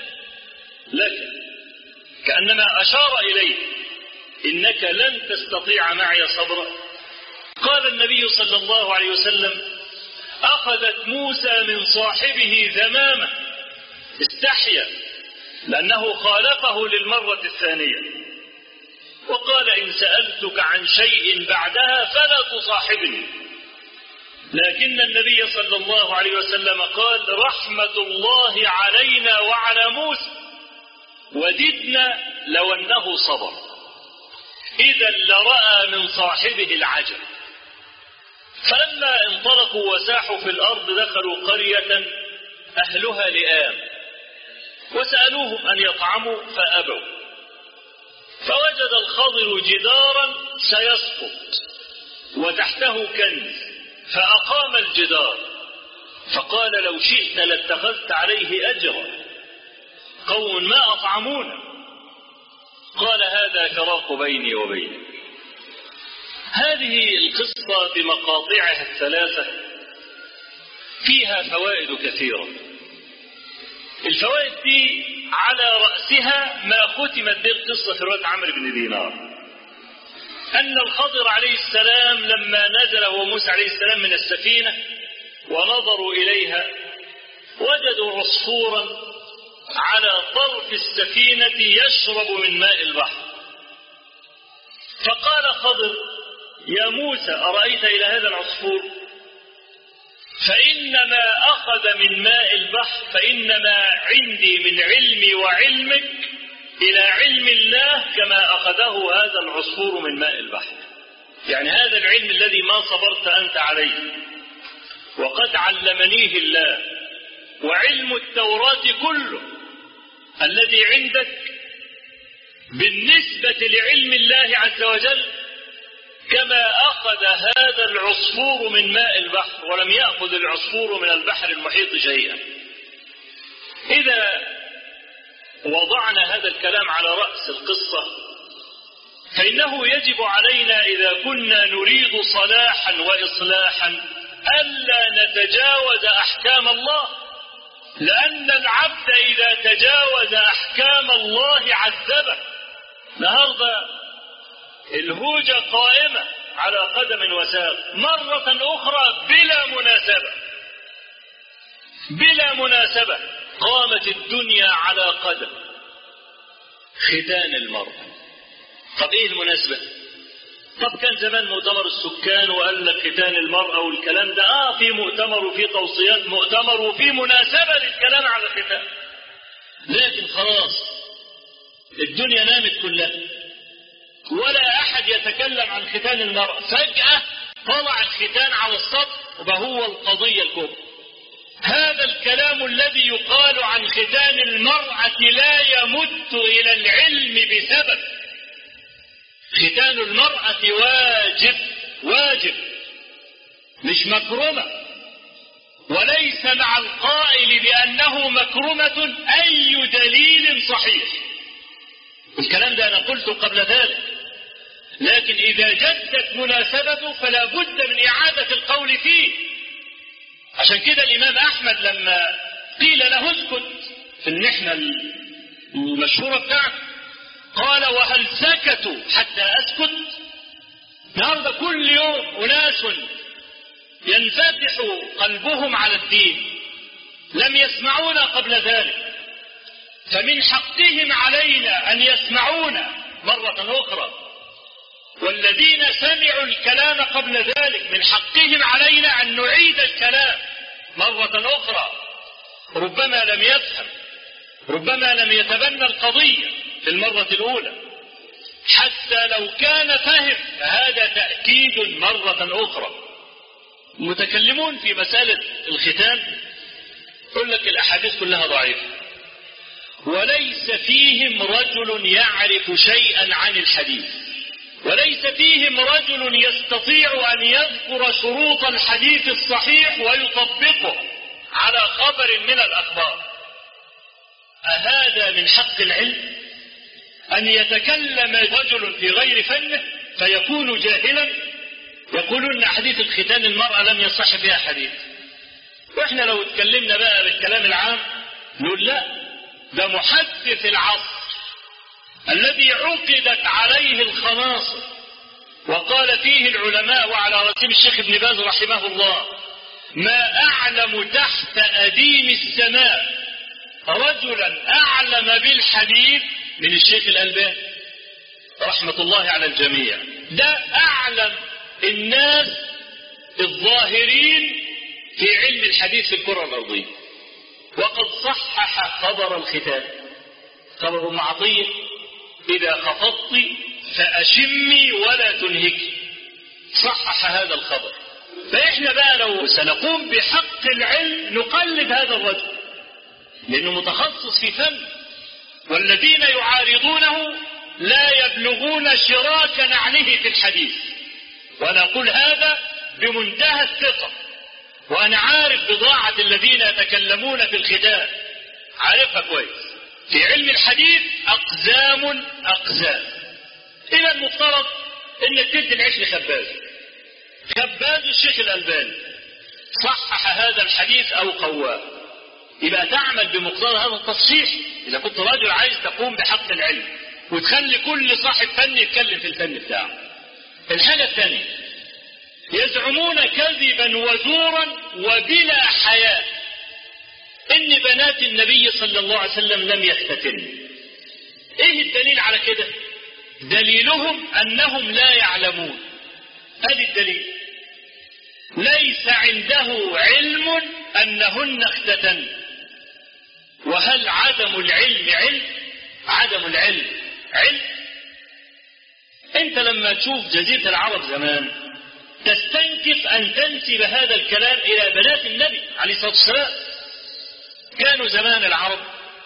كأنما أشار إليه إنك لن تستطيع معي صبرا. قال النبي صلى الله عليه وسلم أخذت موسى من صاحبه ذمامة، استحيا لأنه خالفه للمرة الثانية، وقال إن سألتك عن شيء بعدها فلا تصاحبني. لكن النبي صلى الله عليه وسلم قال رحمة الله علينا وعلى موسى، وددنا لو أنه صبر إذا لرأى من صاحبه العجب. فلما انطلقوا وساحوا في الأرض دخلوا قرية أهلها لئام، وسألوهم أن يطعموا فأبوا، فوجد الخضر جدارا سيسقط وتحته كنز فأقام الجدار، فقال لو شئت لاتخذت عليه أجرا، قوم ما أطعمونا. قال هذا فراق بيني وبينك. هذه القصة بمقاطعها الثلاثة فيها فوائد كثيرة. الفوائد دي على رأسها ما ختمت به القصة في رواية عمرو بن دينار، أن الخضر عليه السلام لما نزل وموسى عليه السلام من السفينة ونظروا إليها وجدوا عصفورا على طرف السفينة يشرب من ماء البحر. فقال خضر يا موسى أرأيت إلى هذا العصفور؟ فإنما أخذ من ماء البحر، فإنما عندي من علمي وعلمك إلى علم الله كما أخذه هذا العصفور من ماء البحر. يعني هذا العلم الذي ما صبرت أنت عليه وقد علمنيه الله، وعلم التوراة كله الذي عندك بالنسبة لعلم الله عز وجل كما أخذ هذا العصفور من ماء البحر، ولم يأخذ العصفور من البحر المحيط شيئا. إذا وضعنا هذا الكلام على رأس القصة فإنه يجب علينا إذا كنا نريد صلاحا وإصلاحا ألا نتجاوز أحكام الله، لأن العبد إذا تجاوز أحكام الله عذبه. النهارده الهوجة قائمة على قدم وساق، مرة أخرى بلا مناسبة قامت الدنيا على قدم ختان المرء. طب إيه المناسبة؟ طب كان زمان مؤتمر السكان وقال لك ختان المرأة والكلام ده في مؤتمر وفي توصيات مؤتمر وفي مناسبة للكلام على الختان، لكن خلاص الدنيا نامت كلها ولا أحد يتكلم عن ختان المرأة. فجأة طلع الختان على السطح وهو القضية الكبرى. هذا الكلام الذي يقال عن ختان المرأة لا يمت إلى العلم بسبب. ختان المرأة واجب مش مكرمة، وليس مع القائل بأنه مكرمة أي دليل صحيح. الكلام ده أنا قلته قبل ذلك، لكن إذا جدت مناسبته فلا بد من إعادة القول فيه. عشان كده الإمام أحمد لما قيل له اسكت في المحنة المشهورة بتاعته قال وهل سكتوا حتى أسكت؟ النهارده كل يوم أناس ينفتح قلبهم على الدين لم يسمعونا قبل ذلك، فمن حقهم علينا أن يسمعونا مرة أخرى، والذين سمعوا الكلام قبل ذلك من حقهم علينا أن نعيد الكلام مرة أخرى. ربما لم يفهم، ربما لم يتبنى القضية في المرة الأولى، حتى لو كان فهم فهذا تأكيد مرة أخرى. المتكلمون في مسألة الختان يقول لك الأحاديث كلها ضعيفة، وليس فيهم رجل يعرف شيئا عن الحديث، وليس فيهم رجل يستطيع أن يذكر شروط الحديث الصحيح ويطبقه على خبر من الأخبار. أهذا من حق العلم أن يتكلم رجل في غير فنه فيكون جاهلا؟ يقولون أحاديث الختان المرأة لم يصح فيها حديث. وإحنا لو اتكلمنا بقى بالكلام العام نقول لا، ده محدث العصر الذي عقدت عليه الخناصر وقال فيه العلماء وعلى رأسهم الشيخ ابن باز رحمه الله: ما أعلم تحت أديم السماء رجلا أعلم بالحديث من الشيخ الألباني رحمة الله على الجميع. ده أعلم الناس الظاهرين في علم الحديث في الكرة الأرضية، وقد صحح خبر الختان. خبر ابن عطية: إذا خفضت فأشمي ولا تنهكي. صحح هذا الخبر. فإحنا بقى لو سنقوم بحق العلم نقلد هذا الرجل لأنه متخصص في فن، والذين يعارضونه لا يبلغون شراك نعله في الحديث. وأنا أقول هذا بمنتهى الثقة، وأنا عارف بضاعة الذين يتكلمون في الختان، عارفها كويس. في علم الحديث أقزام أقزام. إلى المفترض إن تدي العيش لخباز الشيخ الألباني صحح هذا الحديث أو قواه، يبقى تعمل بمقتضى هذا التصحيح إذا كنت رجل عايز تقوم بحق العلم، وتخلي كل صاحب فن يتكلم في الفن بتاعه. الحاجة الثانية: يزعمون كذبا وزورا وبلا حياء إن بنات النبي صلى الله عليه وسلم لم يختتن. إيه الدليل على كده؟ دليلهم أنهم لا يعلمون. هذا الدليل: ليس عنده علم أنهن اختتن. وهل عدم العلم علم؟ عدم العلم علم. أنت لما تشوف جزيرة العرب زمان تستنكف أن تنسب هذا الكلام إلى بنات النبي عليه الصلاة والسلام. كانوا زمان العرب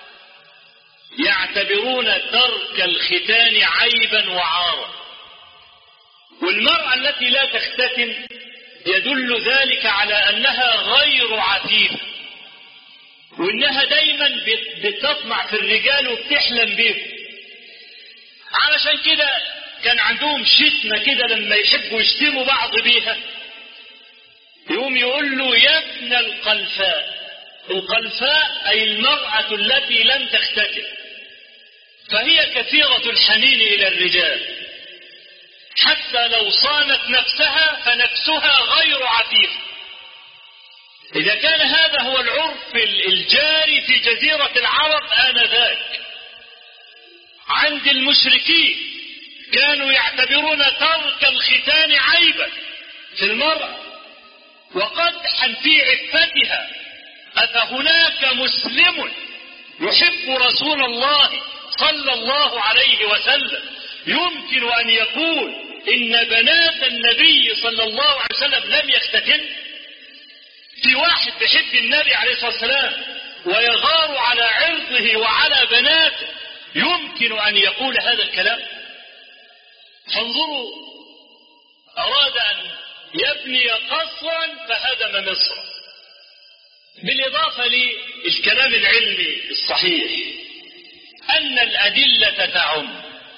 يعتبرون ترك الختان عيبا وعارا، والمرأة التي لا تختتن يدل ذلك على أنها غير عفيفة، وإنها دايما بتطمع في الرجال وبتحلم بهم. علشان كده كان عندهم شتمة كده لما يحبوا يشتموا بعض بيها، يقوم يقول له: يا ابن القلفاء. القلفاء أي المرأة التي لم تختتن، فهي كثيرة الحنين إلى الرجال، حتى لو صانت نفسها فنفسها غير عفيفة. إذا كان هذا هو العرف الجاري في جزيرة العرب آنذاك عند المشركين، كانوا يعتبرون ترك الختان عيبا في المرأة وقدحا في عفتها. أفهناك مسلم يحب رسول الله صلى الله عليه وسلم يمكن أن يقول إن بنات النبي صلى الله عليه وسلم لم يختتن؟ في واحد بيحب النبي عليه الصلاة والسلام ويغار على عرضه وعلى بناته يمكن أن يقول هذا الكلام؟ فانظروا، أراد أن يبني قصرا فهدم مصر. بالإضافة للكلام العلمي الصحيح أن الأدلة تعم.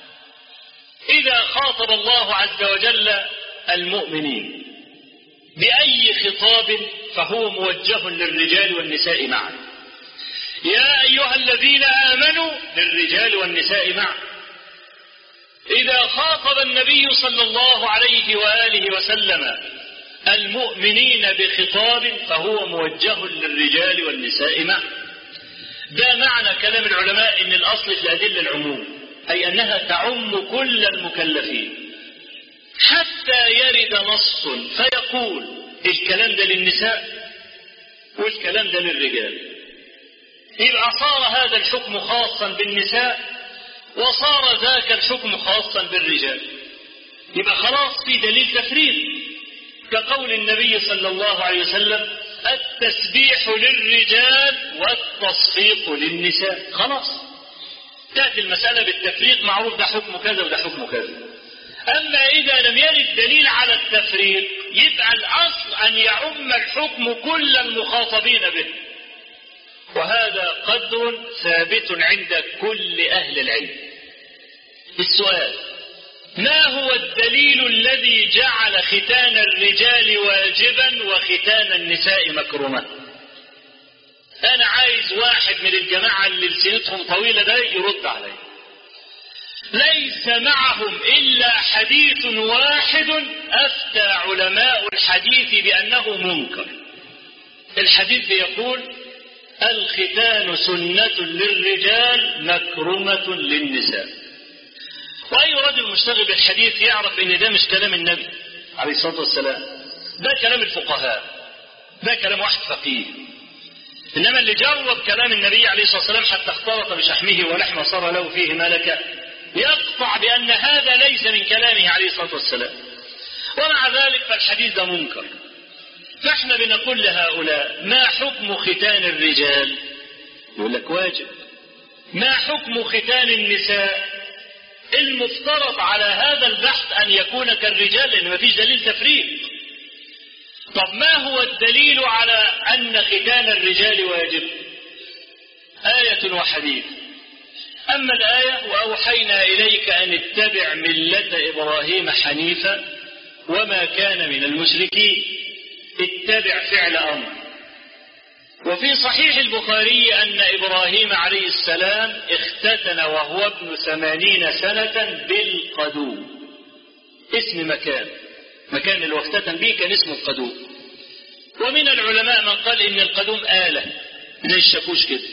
إذا خاطب الله عز وجل المؤمنين بأي خطاب فهو موجه للرجال والنساء معا. يا أيها الذين آمنوا للرجال والنساء معا. إذا خاطب النبي صلى الله عليه وآله وسلم المؤمنين بخطاب فهو موجه للرجال والنساء معا. ده معنى كلام العلماء إن الأصل في الأدلة العموم، أي أنها تعم كل المكلفين، حتى يرد نص فيقول الكلام ده للنساء والكلام ده للرجال، يبقى صار هذا الحكم خاصا بالنساء وصار ذاك الحكم خاصا بالرجال. يبقى خلاص في دليل تفريق، كقول النبي صلى الله عليه وسلم: التسبيح للرجال والتصفيق للنساء. خلاص تأتي المسألة بالتفريق، معروف ده حكم كذا وده حكم كذا. أما إذا لم يرد دليل على التفريق يبقى الأصل أن يعم الحكم كل المخاطبين به، وهذا قدر ثابت عند كل أهل العلم. السؤال: ما هو الدليل الذي جعل ختان الرجال واجبا وختان النساء مكرما؟ أنا عايز واحد من الجماعة اللي لسنتهم طويلة ده يرد علي. ليس معهم إلا حديث واحد أفتى علماء الحديث بأنه منكر. الحديث يقول: الختان سنة للرجال مكرمة للنساء. وأي رجل مشتغل بالحديث يعرف إن ده مش كلام النبي عليه الصلاة والسلام، ده كلام الفقهاء، ده كلام واحد فقيه. إنما اللي جرب كلام النبي عليه الصلاة والسلام حتى اختلط بشحمه ولحمه صار له فيه ملكة يقطع بأن هذا ليس من كلامه عليه الصلاة والسلام، ومع ذلك فالحديث ده منكر. فاحنا بنقول لهؤلاء: ما حكم ختان الرجال؟ يقول لك واجب. ما حكم ختان النساء؟ المفترض على هذا البحث أن يكون كالرجال، لأن ما فيش دليل تفريق. طب ما هو الدليل على أن ختان الرجال واجب؟ آية وحديث. أما الآية: وأوحينا إليك أن اتبع ملة إبراهيم حنيفا وما كان من المشركين. اتبع فعل أمر. وفي صحيح البخاري أن إبراهيم عليه السلام اختتن وهو ابن 80 سنة بالقدوم. اسم مكان اللي اختتن به كان اسمه القدوم. ومن العلماء من قال إن القدوم آلة زي الشاكوش كده،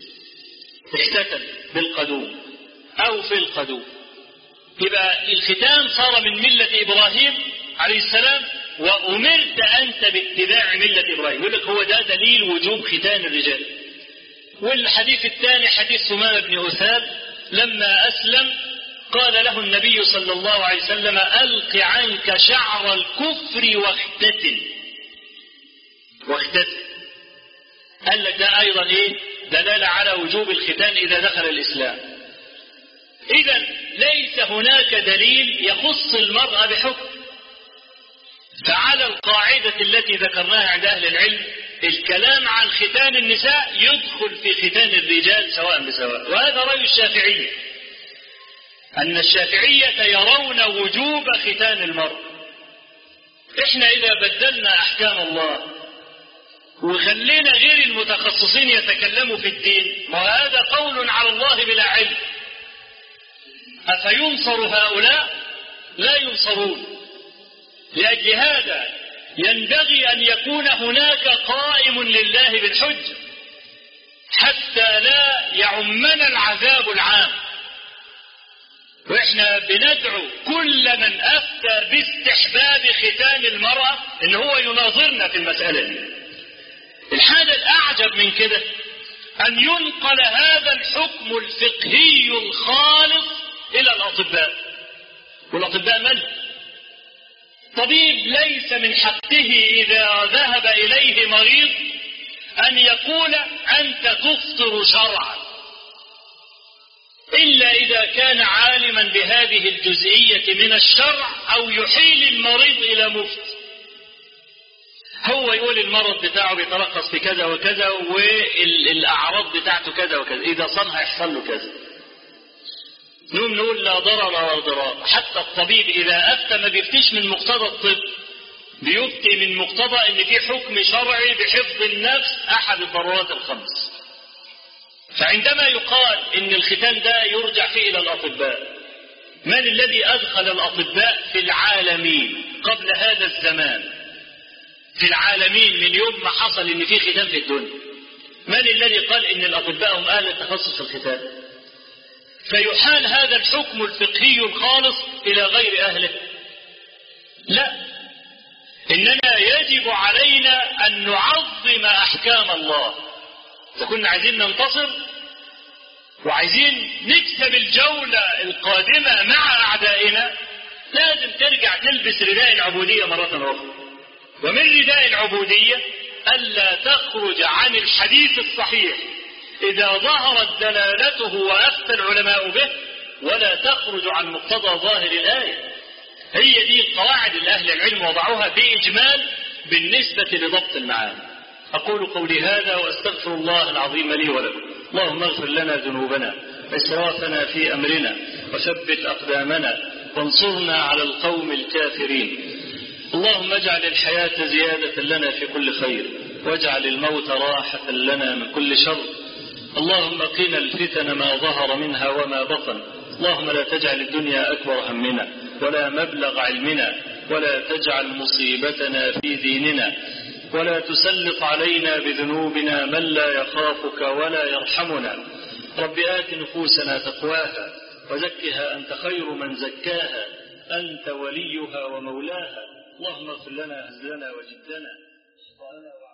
اختتن بالقدوم أو في القدوم. يبقى الختان صار من ملة إبراهيم عليه السلام، وأمرت أنت باتباع ملة إبراهيم. يقول لك هو ده دليل وجوب ختان الرجال. والحديث الثاني حديث ثمامة بن أثال لما أسلم قال له النبي صلى الله عليه وسلم: ألق عنك شعر الكفر واختتن. قال لك ده أيضا دلالة على وجوب الختان إذا دخل الإسلام. إذن ليس هناك دليل يخص المرأة بحكم. فعلى القاعدة التي ذكرناها عند أهل العلم الكلام عن ختان النساء يدخل في ختان الرجال سواء بسواء. وهذا رأي الشافعية، أن الشافعية يرون وجوب ختان المرء. إحنا إذا بدلنا أحكام الله وخلينا غير المتخصصين يتكلموا في الدين، وهذا قول على الله بلا علم، أفينصر هؤلاء؟ لا ينصرون. لأجل هذا ينبغي أن يكون هناك قائم لله بالحج حتى لا يعمنا العذاب العام. وإحنا بندعو كل من أفتى باستحباب ختان المرأة إن هو يناظرنا في المسألة دي. الحاجة الأعجب من كده أن ينقل هذا الحكم الفقهي الخالص إلى الأطباء. والأطباء من؟ طبيب ليس من حقه إذا ذهب إليه مريض أن يقول أنت تفطر شرعا، إلا إذا كان عالما بهذه الجزئية من الشرع أو يحيل المريض إلى مفتي. هو يقول المرض بتاعه بيتلخص في كذا وكذا والأعراض بتاعته كذا وكذا، إذا صنع يحصل له كذا. نقول لا ضرر ولا ضرار. حتى الطبيب إذا أفتى ما بيفتيش من مقتضى الطب، بيفتي من مقتضى إن في حكم شرعي بحفظ النفس أحد الضرورات الخمس. فعندما يقال إن الختان ده يرجع فيه إلى الأطباء، من الذي أدخل الأطباء في العالمين قبل هذا الزمان؟ في العالمين من يوم ما حصل إن في ختان في الدنيا، من الذي قال إن الأطباء هم أهل التخصص في الختان؟ فيحال هذا الحكم الفقهي الخالص إلى غير أهله؟ لا، إننا يجب علينا أن نعظم أحكام الله. إذا كنا عايزين ننتصر وعايزين نكسب الجولة القادمة مع أعدائنا لازم ترجع تلبس رداء العبودية مرة أخرى. ومن رداء العبودية ألا تخرج عن الحديث الصحيح إذا ظهرت دلالته وأفتى العلماء به، ولا تخرج عن مقتضى ظاهر الآية. هي دي القواعد اللي أهل العلم وضعوها بإجمال بالنسبة لضبط المعاني. أقول قولي هذا وأستغفر الله العظيم لي ولكم. اللهم اغفر لنا ذنوبنا وإسرافنا في أمرنا وثبت أقدامنا وانصرنا على القوم الكافرين. اللهم اجعل الحياة زيادة لنا في كل خير، واجعل الموت راحة لنا من كل شر. اللهم قنا الفتن ما ظهر منها وما بطن. اللهم لا تجعل الدنيا أكبر همنا ولا مبلغ علمنا، ولا تجعل مصيبتنا في ديننا، ولا تسلط علينا بذنوبنا من لا يخافك ولا يرحمنا. رب آت نفوسنا تقواها وزكها أنت خير من زكاها، أنت وليها ومولاها. اللهم اغفر لنا هزلنا وجدنا